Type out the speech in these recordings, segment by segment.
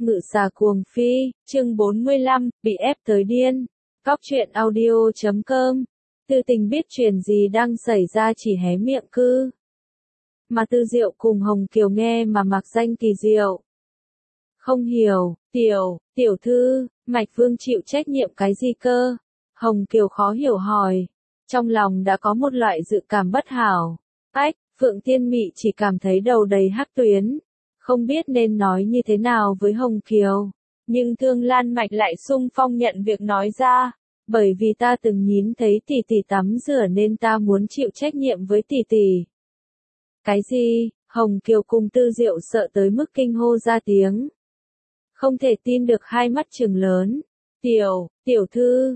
Ngự xà cuồng phi, chương 45, bị ép tới điên. Cóc truyện audio.com. Tư Tình biết chuyện gì đang xảy ra chỉ hé miệng cư. Mà Tư Diệu cùng Hồng Kiều nghe mà mặc danh kỳ diệu. Không hiểu, tiểu thư, Mạch Vương chịu trách nhiệm cái gì cơ? Hồng Kiều khó hiểu hỏi. Trong lòng đã có một loại dự cảm bất hảo. Phượng Tiên Mị chỉ cảm thấy đầu đầy hắc tuyến. Không biết nên nói như thế nào với Hồng Kiều. Nhưng Thương Lan Mạch lại sung phong nhận việc nói ra. Bởi vì ta từng nhìn thấy tỷ tỷ tắm rửa nên ta muốn chịu trách nhiệm với tỷ tỷ. Cái gì? Hồng Kiều cùng Tư Diệu sợ tới mức kinh hô ra tiếng. Không thể tin được hai mắt trừng lớn. Tiểu thư,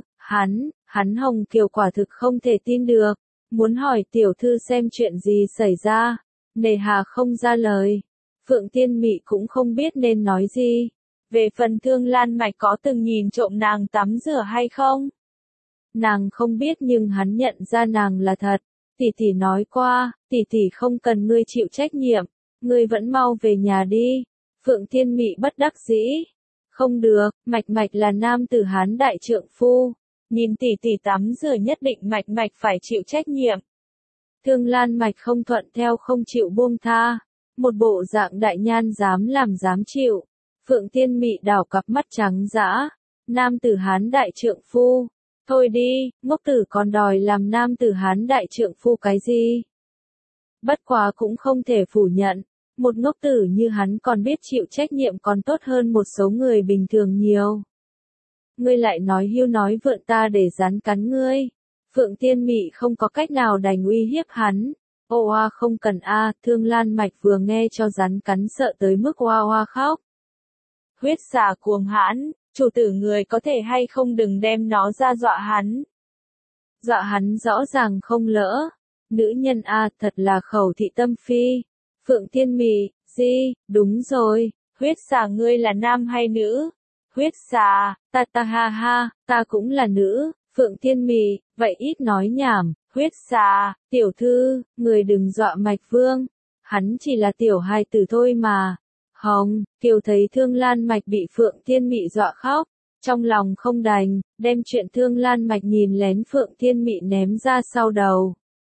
hắn Hồng Kiều quả thực không thể tin được. Muốn hỏi tiểu thư xem chuyện gì xảy ra. Nề hà không ra lời. Phượng Tiên Mị cũng không biết nên nói gì. Về phần Thương Lan Mạch có từng nhìn trộm nàng tắm rửa hay không? Nàng không biết nhưng hắn nhận ra nàng là thật. Tỷ tỷ nói qua, tỷ tỷ không cần ngươi chịu trách nhiệm. Ngươi vẫn mau về nhà đi. Phượng Tiên Mị bất đắc dĩ. Không được, Mạch là nam tử Hán đại trượng phu. Nhìn tỷ tỷ tắm rửa nhất định Mạch phải chịu trách nhiệm. Thương Lan Mạch không thuận theo không chịu buông tha. Một bộ dạng đại nhan dám làm dám chịu. Phượng Tiên Mị đảo cặp mắt trắng dã. Nam tử Hán đại trượng phu. Thôi đi, ngốc tử còn đòi làm nam tử Hán đại trượng phu cái gì? Bất quá cũng không thể phủ nhận. Một ngốc tử như hắn còn biết chịu trách nhiệm còn tốt hơn một số người bình thường nhiều. Ngươi lại nói hưu nói vượn ta để rắn cắn ngươi. Phượng Tiên Mị không có cách nào đành uy hiếp hắn. Oa không cần a, Thương Lan Mạch vừa nghe cho rắn cắn sợ tới mức oa khóc. Huyết xà cuồng hãn, chủ tử người có thể hay không đừng đem nó ra dọa hắn. Dọa hắn rõ ràng không lỡ. Nữ nhân a thật là khẩu thị tâm phi. Phượng Tiên Mị, đúng rồi, huyết xà ngươi là nam hay nữ? Huyết xà, ta ha, ta cũng là nữ. Phượng Tiên Mị, vậy ít nói nhảm. Huyết xà, tiểu thư, người đừng dọa Mạch Vương. Hắn chỉ là tiểu hài tử thôi mà. Hồng Kiều thấy Thương Lan Mạch bị Phượng Tiên Mị dọa khóc. Trong lòng không đành, đem chuyện Thương Lan Mạch nhìn lén Phượng Tiên Mị ném ra sau đầu.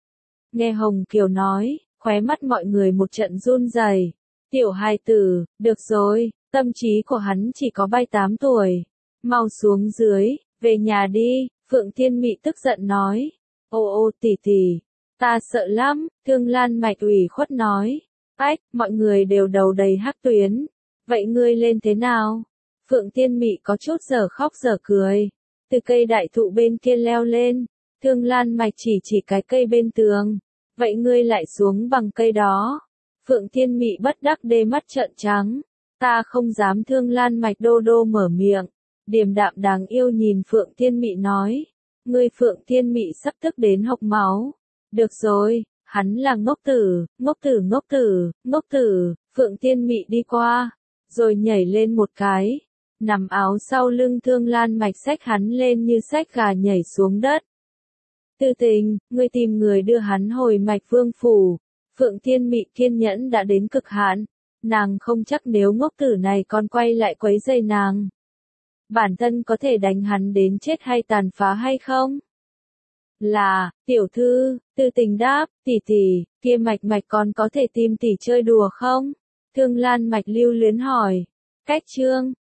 Nghe Hồng Kiều nói, khóe mắt mọi người một trận run rẩy. Tiểu hài tử, được rồi, tâm trí của hắn chỉ có 7-8 tuổi. Mau xuống dưới, về nhà đi, Phượng Tiên Mị tức giận nói. Ô tỷ, ta sợ lắm, Thương Lan Mạch ủy khuất nói. Mọi người đều đầu đầy hắc tuyến. Vậy ngươi lên thế nào? Phượng Tiên Mị có chút dở khóc dở cười. Từ cây đại thụ bên kia leo lên. Thương Lan Mạch chỉ cái cây bên tường. Vậy ngươi lại xuống bằng cây đó. Phượng Tiên Mị bất đắc đê mắt trợn trắng. Ta không dám. Thương Lan Mạch đô mở miệng. Điềm đạm đáng yêu nhìn Phượng Tiên Mị nói. Ngươi Phượng Tiên Mị sắp tức đến hộc máu. Được rồi, hắn là ngốc tử. Phượng Tiên Mị đi qua. Rồi nhảy lên một cái. Nằm áo sau lưng Thương Lan Mạch xách hắn lên như xách gà nhảy xuống đất. Tư Tình, ngươi tìm người đưa hắn hồi Mạch Vương phủ. Phượng Tiên Mị kiên nhẫn đã đến cực hạn. Nàng không chắc nếu ngốc tử này còn quay lại quấy rầy nàng. Bản thân có thể đánh hắn đến chết hay tàn phá hay không? Là, tiểu thư, Tư Tình đáp, tỷ, kia Mạch còn có thể tìm tỷ chơi đùa không? Thương Lan Mạch lưu luyến hỏi. Cách chương